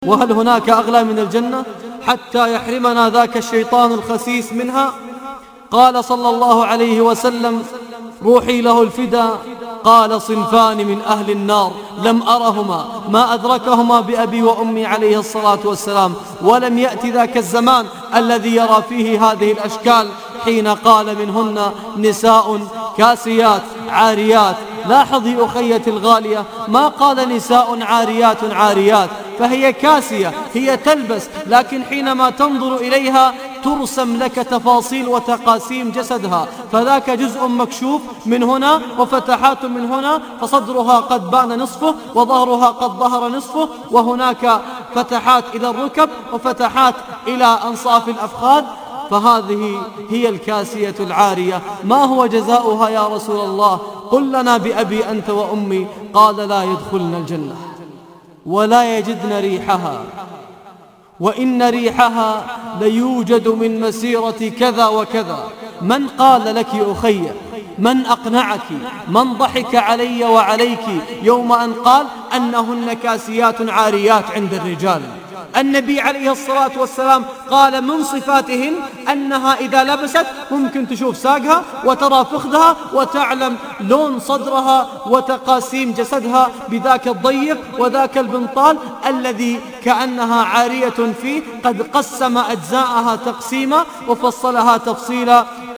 وهل هناك أغلى من الجنة حتى يحرمنا ذاك الشيطان الخسيس منها؟ قال صلى الله عليه وسلم: روحي له الفدا. قال: صنفان من أهل النار لم أرهما ما أدركهما بأبي وأمي عليه الصلاة والسلام، ولم يأتي ذاك الزمان الذي يرى فيه هذه الأشكال، حين قال منهن: نساء كاسيات عاريات. لاحظي أخيتي الغالية، ما قال نساء عاريات عاريات، فهي كاسية، هي تلبس، لكن حينما تنظر إليها ترسم لك تفاصيل وتقاسيم جسدها، فذاك جزء مكشوف من هنا وفتحات من هنا، فصدرها قد بان نصفه وظهرها قد ظهر نصفه، وهناك فتحات إلى الركب وفتحات إلى أنصاف الأفخاذ، فهذه هي الكاسية العارية. ما هو جزاؤها يا رسول الله؟ قل لنا بأبي أنت وأمي. قال: لا يدخلن الجنة ولا يجدن ريحها، وإن ريحها ليوجد من مسيرة كذا وكذا. من قال لك أخي؟ من أقنعك؟ من ضحك علي وعليك يوم أن قال أنهن كاسيات عاريات عند الرجال؟ النبي عليه الصلاة والسلام قال من صفاتهن أنها إذا لبست ممكن تشوف ساقها وترى فخذها وتعلم لون صدرها وتقاسيم جسدها بذاك الضيق وذاك البنطال الذي كأنها عارية فيه، قد قسم أجزاءها تقسيما وفصلها تفصيلا